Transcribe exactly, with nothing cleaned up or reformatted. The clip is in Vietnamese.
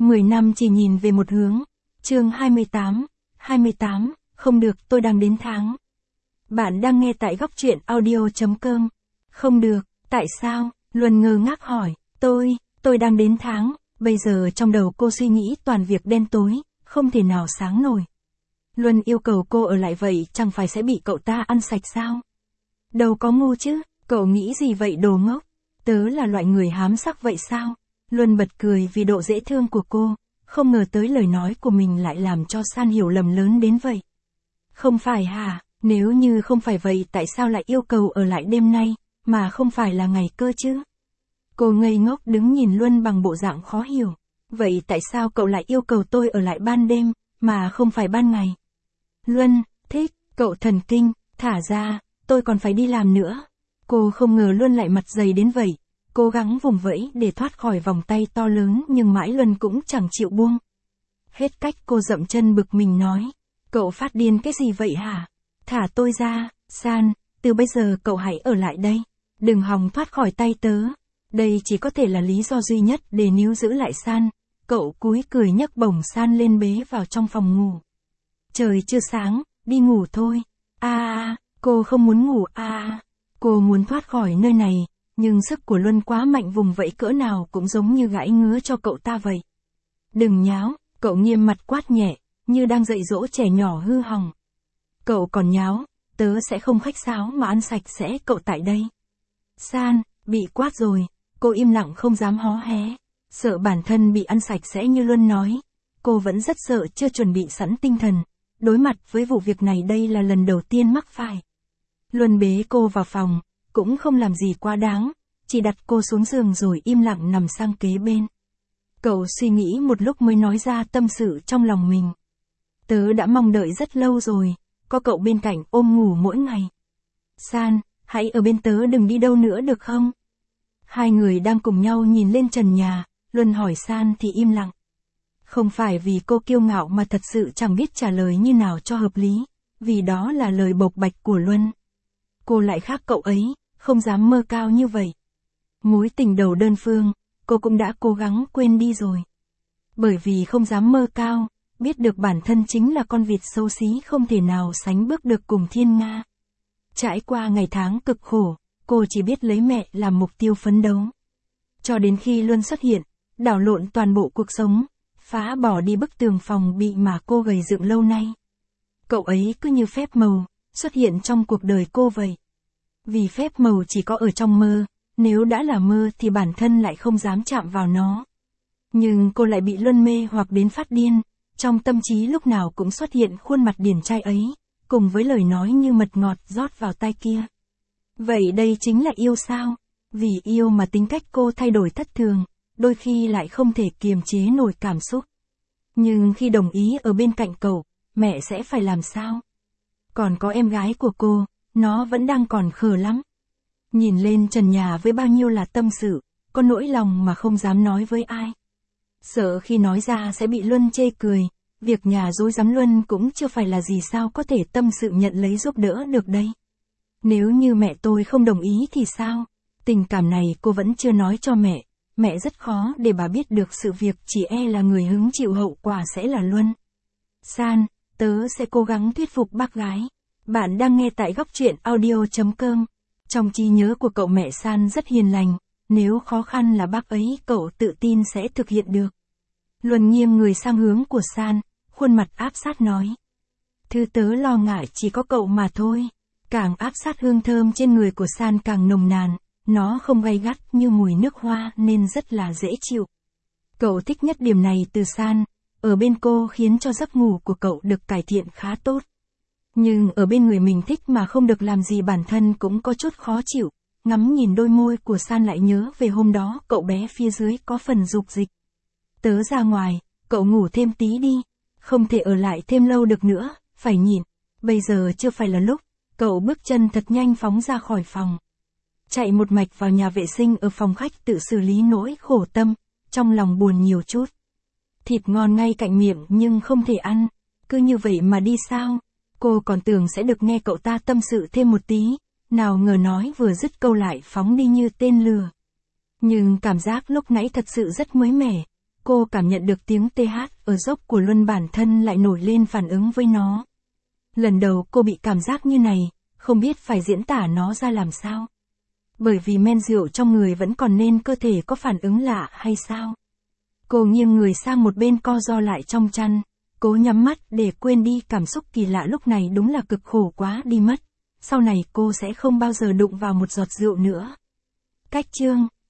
mười năm chỉ nhìn về một hướng. Chương hai mươi tám. hai mươi tám, không được, tôi đang đến tháng. Bạn đang nghe tại góc truyện audio chấm com. Không được, tại sao? Luân ngơ ngác hỏi. Tôi, tôi đang đến tháng. Bây giờ trong đầu cô suy nghĩ toàn việc đen tối, không thể nào sáng nổi. Luân yêu cầu cô ở lại vậy chẳng phải sẽ bị cậu ta ăn sạch sao? Đâu có ngu chứ, cậu nghĩ gì vậy đồ ngốc? Tớ là loại người hám sắc vậy sao? Luân bật cười vì độ dễ thương của cô, không ngờ tới lời nói của mình lại làm cho San hiểu lầm lớn đến vậy. Không phải hả, nếu như không phải vậy tại sao lại yêu cầu ở lại đêm nay, mà không phải là ngày cơ chứ? Cô ngây ngốc đứng nhìn Luân bằng bộ dạng khó hiểu. Vậy tại sao cậu lại yêu cầu tôi ở lại ban đêm, mà không phải ban ngày? Luân, thích, cậu thần kinh, thả ra, tôi còn phải đi làm nữa. Cô không ngờ Luân lại mặt dày đến vậy, cố gắng vùng vẫy để thoát khỏi vòng tay to lớn nhưng mãi Luân cũng chẳng chịu buông. Hết cách cô dậm chân bực mình nói, cậu phát điên cái gì vậy hả? Thả tôi ra, San, từ bây giờ cậu hãy ở lại đây, đừng hòng thoát khỏi tay tớ. Đây chỉ có thể là lý do duy nhất để níu giữ lại San. Cậu cúi cười nhấc bổng San lên bế vào trong phòng ngủ. Trời chưa sáng, đi ngủ thôi. A a, cô không muốn ngủ a a. Cô muốn thoát khỏi nơi này, nhưng sức của Luân quá mạnh vùng vẫy cỡ nào cũng giống như gãi ngứa cho cậu ta vậy. Đừng nháo, cậu nghiêm mặt quát nhẹ, như đang dạy dỗ trẻ nhỏ hư hỏng. Cậu còn nháo, tớ sẽ không khách sáo mà ăn sạch sẽ cậu tại đây. San, bị quát rồi, cô im lặng không dám hó hé. Sợ bản thân bị ăn sạch sẽ như Luân nói. Cô vẫn rất sợ chưa chuẩn bị sẵn tinh thần. Đối mặt với vụ việc này đây là lần đầu tiên mắc phải. Luân bế cô vào phòng, cũng không làm gì quá đáng, chỉ đặt cô xuống giường rồi im lặng nằm sang kế bên. Cậu suy nghĩ một lúc mới nói ra tâm sự trong lòng mình. Tớ đã mong đợi rất lâu rồi, có cậu bên cạnh ôm ngủ mỗi ngày. San, hãy ở bên tớ đừng đi đâu nữa được không? Hai người đang cùng nhau nhìn lên trần nhà, Luân hỏi San thì im lặng. Không phải vì cô kiêu ngạo mà thật sự chẳng biết trả lời như nào cho hợp lý, vì đó là lời bộc bạch của Luân. Cô lại khác cậu ấy, không dám mơ cao như vậy. Mối tình đầu đơn phương, cô cũng đã cố gắng quên đi rồi. Bởi vì không dám mơ cao, biết được bản thân chính là con vịt xấu xí không thể nào sánh bước được cùng thiên nga. Trải qua ngày tháng cực khổ, cô chỉ biết lấy mẹ làm mục tiêu phấn đấu. Cho đến khi Luân xuất hiện, đảo lộn toàn bộ cuộc sống, phá bỏ đi bức tường phòng bị mà cô gầy dựng lâu nay. Cậu ấy cứ như phép màu, xuất hiện trong cuộc đời cô vậy. Vì phép màu chỉ có ở trong mơ, nếu đã là mơ thì bản thân lại không dám chạm vào nó. Nhưng cô lại bị Luân mê hoặc đến phát điên, trong tâm trí lúc nào cũng xuất hiện khuôn mặt điển trai ấy, cùng với lời nói như mật ngọt rót vào tai kia. Vậy đây chính là yêu sao? Vì yêu mà tính cách cô thay đổi thất thường, đôi khi lại không thể kiềm chế nổi cảm xúc. Nhưng khi đồng ý ở bên cạnh cậu, mẹ sẽ phải làm sao? Còn có em gái của cô, nó vẫn đang còn khờ lắm. Nhìn lên trần nhà với bao nhiêu là tâm sự, có nỗi lòng mà không dám nói với ai. Sợ khi nói ra sẽ bị Luân chê cười, việc nhà dối rắm Luân cũng chưa phải là gì sao có thể tâm sự nhận lấy giúp đỡ được đây. Nếu như mẹ tôi không đồng ý thì sao? Tình cảm này cô vẫn chưa nói cho mẹ, mẹ rất khó để bà biết được sự việc, chỉ e là người hứng chịu hậu quả sẽ là Luân. San, tớ sẽ cố gắng thuyết phục bác gái. Bạn đang nghe tại góc truyện audio chấm com. Trong trí nhớ của cậu mẹ San rất hiền lành, nếu khó khăn là bác ấy cậu tự tin sẽ thực hiện được. Luân nghiêng người sang hướng của San, khuôn mặt áp sát nói. Thứ tớ lo ngại chỉ có cậu mà thôi. Càng áp sát hương thơm trên người của San càng nồng nàn, nó không gay gắt như mùi nước hoa nên rất là dễ chịu. Cậu thích nhất điểm này từ San, ở bên cô khiến cho giấc ngủ của cậu được cải thiện khá tốt. Nhưng ở bên người mình thích mà không được làm gì bản thân cũng có chút khó chịu, ngắm nhìn đôi môi của San lại nhớ về hôm đó cậu bé phía dưới có phần dục dịch. Tớ ra ngoài, cậu ngủ thêm tí đi, không thể ở lại thêm lâu được nữa, phải nhịn, bây giờ chưa phải là lúc. Cậu bước chân thật nhanh phóng ra khỏi phòng. Chạy một mạch vào nhà vệ sinh ở phòng khách tự xử lý nỗi khổ tâm, trong lòng buồn nhiều chút. Thịt ngon ngay cạnh miệng nhưng không thể ăn, cứ như vậy mà đi sao? Cô còn tưởng sẽ được nghe cậu ta tâm sự thêm một tí, nào ngờ nói vừa dứt câu lại phóng đi như tên lừa. Nhưng cảm giác lúc nãy thật sự rất mới mẻ, Cô cảm nhận được tiếng tê hát ở dốc của Luân, bản thân lại nổi lên phản ứng với nó. Lần đầu cô bị cảm giác như này, không biết phải diễn tả nó ra làm sao. Bởi vì men rượu trong người vẫn còn nên cơ thể có phản ứng lạ hay sao? Cô nghiêng người sang một bên co ro lại trong chăn, cố nhắm mắt để quên đi cảm xúc kỳ lạ lúc này, đúng là cực khổ quá đi mất. Sau này cô sẽ không bao giờ đụng vào một giọt rượu nữa. Cách chương